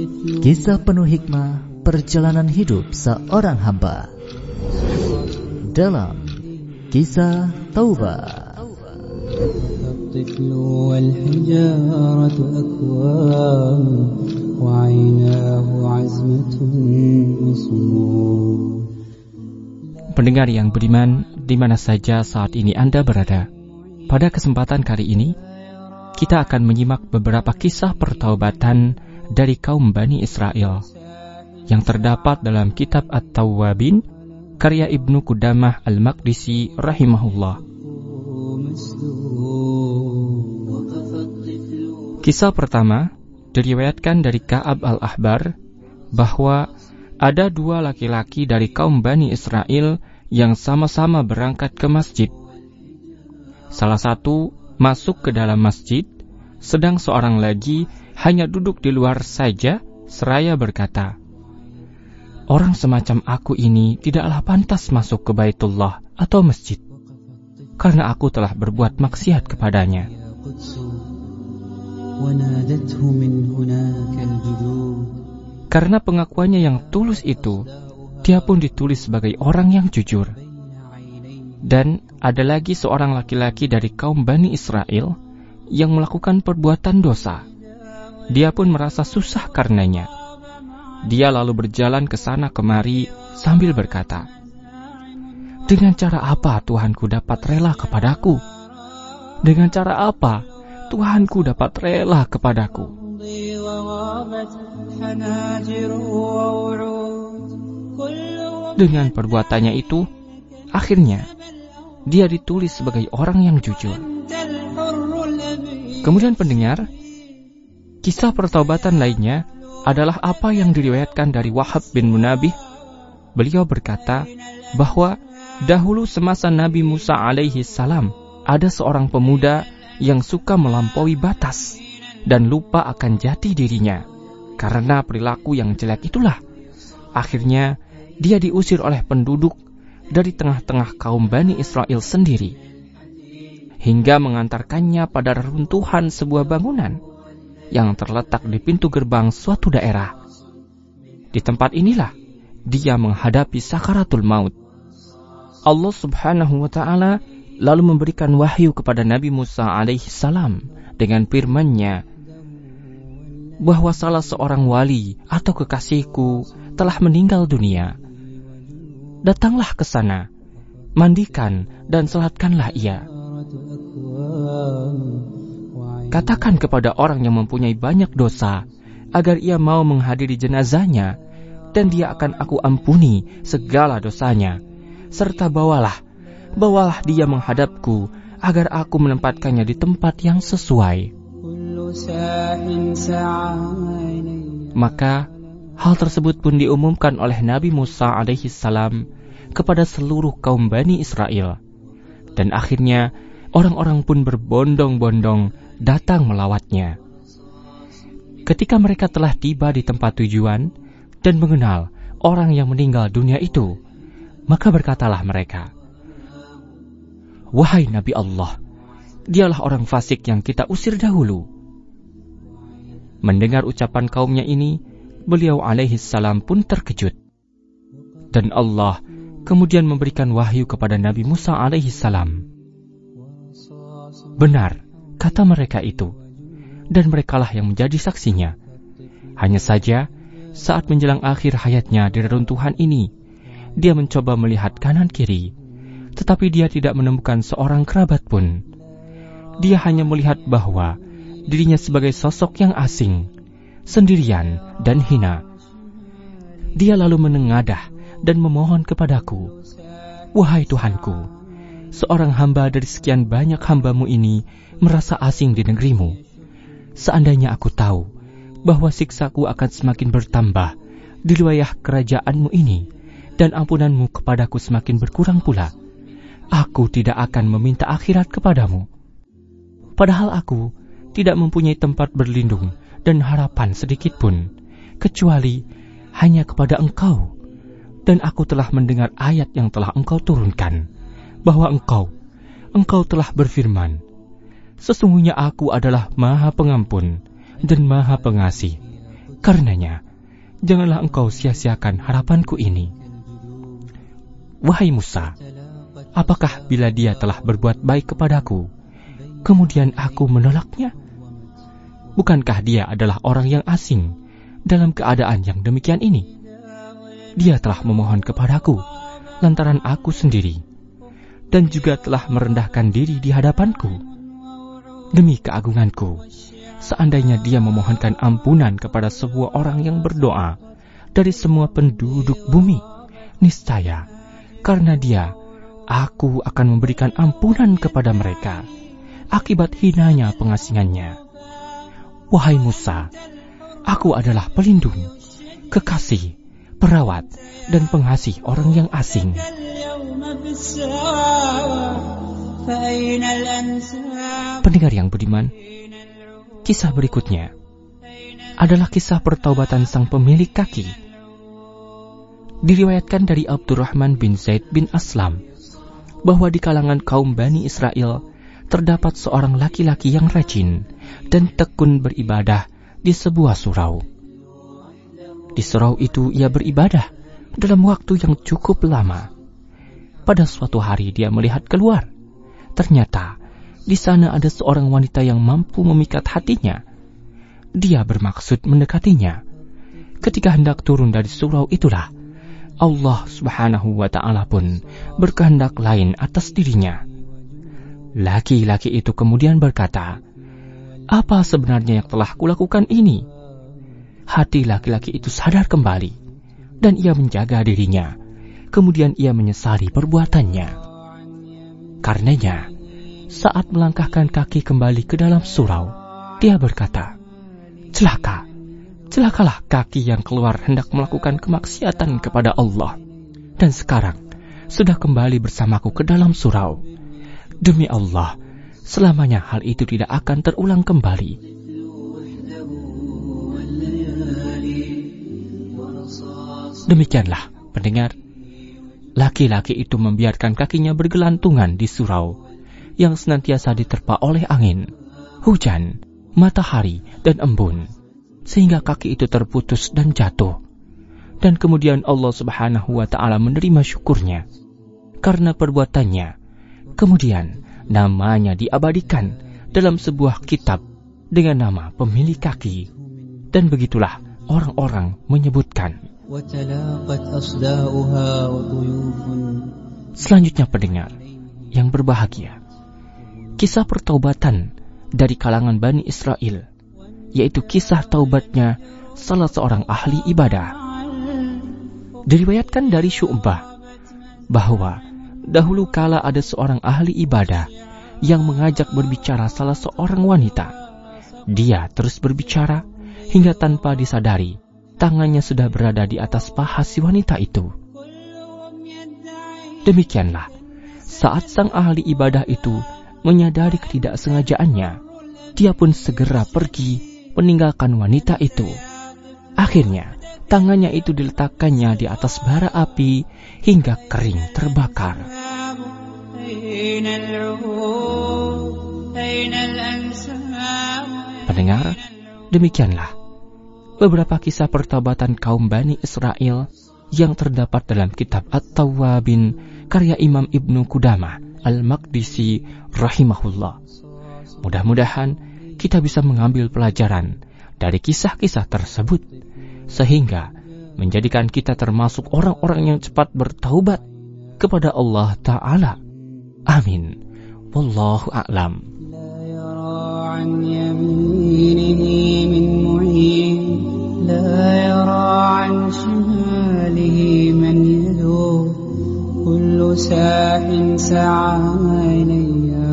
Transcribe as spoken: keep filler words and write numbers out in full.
Kisah penuh hikmah perjalanan hidup seorang hamba dalam Kisah Taubah. Pendengar yang beriman, di mana saja saat ini Anda berada, pada kesempatan kali ini kita akan menyimak beberapa kisah pertaubatan dari kaum Bani Israel yang terdapat dalam kitab At-Tawwabin karya Ibnu Qudamah Al-Maqdisi rahimahullah. Kisah pertama diriwayatkan dari Ka'ab al-Ahbar bahwa ada dua laki-laki dari kaum Bani Israel yang sama-sama berangkat ke masjid. Salah satu masuk ke dalam masjid, sedang seorang lagi hanya duduk di luar saja seraya berkata, "Orang semacam aku ini tidaklah pantas masuk ke Baitullah atau masjid, karena aku telah berbuat maksiat kepadanya." Karena pengakuannya yang tulus itu, dia pun ditulis sebagai orang yang jujur. Dan ada lagi seorang laki-laki dari kaum Bani Israel yang melakukan perbuatan dosa. Dia pun merasa susah karenanya. Dia lalu berjalan ke sana kemari sambil berkata, "Dengan cara apa Tuhanku dapat rela kepadaku? Dengan cara apa Tuhanku dapat rela kepadaku?" Dengan perbuatannya itu, akhirnya dia ditulis sebagai orang yang jujur. Kemudian pendengar, kisah pertaubatan lainnya adalah apa yang diriwayatkan dari Wahab bin Munabih. Beliau berkata bahwa dahulu semasa Nabi Musa alaihi salam ada seorang pemuda yang suka melampaui batas dan lupa akan jati dirinya. Karena perilaku yang jelek itulah, akhirnya dia diusir oleh penduduk dari tengah-tengah kaum Bani Israel sendiri, hingga mengantarkannya pada reruntuhan sebuah bangunan yang terletak di pintu gerbang suatu daerah. Di tempat inilah dia menghadapi sakaratul maut. Allah subhanahu wa ta'ala lalu memberikan wahyu kepada Nabi Musa alaihi salam dengan firman-Nya bahwa salah seorang wali atau kekasihku telah meninggal dunia. Datanglah ke sana, mandikan dan salatkanlah ia. Katakan kepada orang yang mempunyai banyak dosa agar ia mau menghadiri jenazahnya, dan dia akan aku ampuni segala dosanya. Serta bawalah, bawalah dia menghadapku agar aku menempatkannya di tempat yang sesuai. Maka hal tersebut pun diumumkan oleh Nabi Musa alaihi salam kepada seluruh kaum Bani Israel. Dan akhirnya orang-orang pun berbondong-bondong datang melawatnya. Ketika mereka telah tiba di tempat tujuan dan mengenal orang yang meninggal dunia itu, maka berkatalah mereka, "Wahai Nabi Allah, dialah orang fasik yang kita usir dahulu." Mendengar ucapan kaumnya ini, beliau alaihi salam pun terkejut. Dan Allah kemudian memberikan wahyu kepada Nabi Musa alaihi salam. "Benar," kata mereka itu, dan merekalah yang menjadi saksinya. Hanya saja, saat menjelang akhir hayatnya di reruntuhan ini, dia mencoba melihat kanan kiri, tetapi dia tidak menemukan seorang kerabat pun. Dia hanya melihat bahwa dirinya sebagai sosok yang asing, sendirian dan hina. Dia lalu menengadah dan memohon kepadaku, "Wahai Tuhanku, seorang hamba dari sekian banyak hambamu ini merasa asing di negerimu. Seandainya aku tahu bahwa siksaku akan semakin bertambah di wilayah kerajaanmu ini, dan ampunanmu kepadaku semakin berkurang pula, aku tidak akan meminta akhirat kepadamu. Padahal aku tidak mempunyai tempat berlindung dan harapan sedikit pun, kecuali hanya kepada Engkau. Dan aku telah mendengar ayat yang telah Engkau turunkan, bahwa Engkau, Engkau telah berfirman, sesungguhnya aku adalah Maha Pengampun dan Maha Pengasih, Karenanya, janganlah engkau sia-siakan harapanku ini. Wahai Musa, apakah bila dia telah berbuat baik kepadaku, kemudian aku menolaknya? Bukankah dia adalah orang yang asing dalam keadaan yang demikian ini? Dia telah memohon kepadaku lantaran aku sendiri, dan juga telah merendahkan diri di hadapanku. Demi keagunganku, seandainya dia memohonkan ampunan kepada sebuah orang yang berdoa dari semua penduduk bumi, niscaya karena dia, aku akan memberikan ampunan kepada mereka akibat hinanya pengasingannya. Wahai Musa, aku adalah pelindung, kekasih, perawat, dan pengasih orang yang asing. Pendengar yang budiman, kisah berikutnya adalah kisah pertaubatan sang pemilik kaki. Diriwayatkan dari Abdurrahman bin Zaid bin Aslam bahwa di kalangan kaum Bani Israel terdapat seorang laki-laki yang rajin dan tekun beribadah di sebuah surau. Di surau itu ia beribadah dalam waktu yang cukup lama. Pada suatu hari dia melihat keluar. Ternyata di sana ada seorang wanita yang mampu memikat hatinya. Dia bermaksud mendekatinya. Ketika hendak turun dari surau itulah, Allah Subhanahu wa Ta'ala pun berkehendak lain atas dirinya. Laki-laki itu kemudian berkata, "Apa sebenarnya yang telah kulakukan ini?" Hati laki-laki itu sadar kembali, dan ia menjaga dirinya. Kemudian ia menyesali perbuatannya. Karenanya, saat melangkahkan kaki kembali ke dalam surau, dia berkata, "Celaka, celakalah kaki yang keluar hendak melakukan kemaksiatan kepada Allah, dan sekarang sudah kembali bersamaku ke dalam surau. Demi Allah, selamanya hal itu tidak akan terulang kembali." Demikianlah, pendengar, laki-laki itu membiarkan kakinya bergelantungan di surau yang senantiasa diterpa oleh angin, hujan, matahari, dan embun, sehingga kaki itu terputus dan jatuh. Dan kemudian Allah Subhanahu wa Ta'ala menerima syukurnya karena perbuatannya. Kemudian namanya diabadikan dalam sebuah kitab dengan nama pemilik kaki. Dan begitulah orang-orang menyebutkan. Selanjutnya pendengar yang berbahagia, kisah pertaubatan dari kalangan Bani Israel, yaitu kisah taubatnya salah seorang ahli ibadah. Diriwayatkan dari Syu'bah bahwa dahulu kala ada seorang ahli ibadah yang mengajak berbicara salah seorang wanita. Dia terus berbicara hingga tanpa disadari tangannya sudah berada di atas paha si wanita itu. Demikianlah, saat sang ahli ibadah itu menyadari ketidaksengajaannya, dia pun segera pergi meninggalkan wanita itu. Akhirnya, tangannya itu diletakkannya di atas bara api hingga kering terbakar. Pendengar, demikianlah beberapa kisah pertaubatan kaum Bani Israel yang terdapat dalam kitab At-Tawwabin karya Imam Ibnu Qudamah Al-Maqdisi rahimahullah. Mudah-mudahan kita bisa mengambil pelajaran dari kisah-kisah tersebut sehingga menjadikan kita termasuk orang-orang yang cepat bertaubat kepada Allah Ta'ala. Amin. Wallahu a'lam. لا يرى عن شماله من يدور كل ساح سعى إلي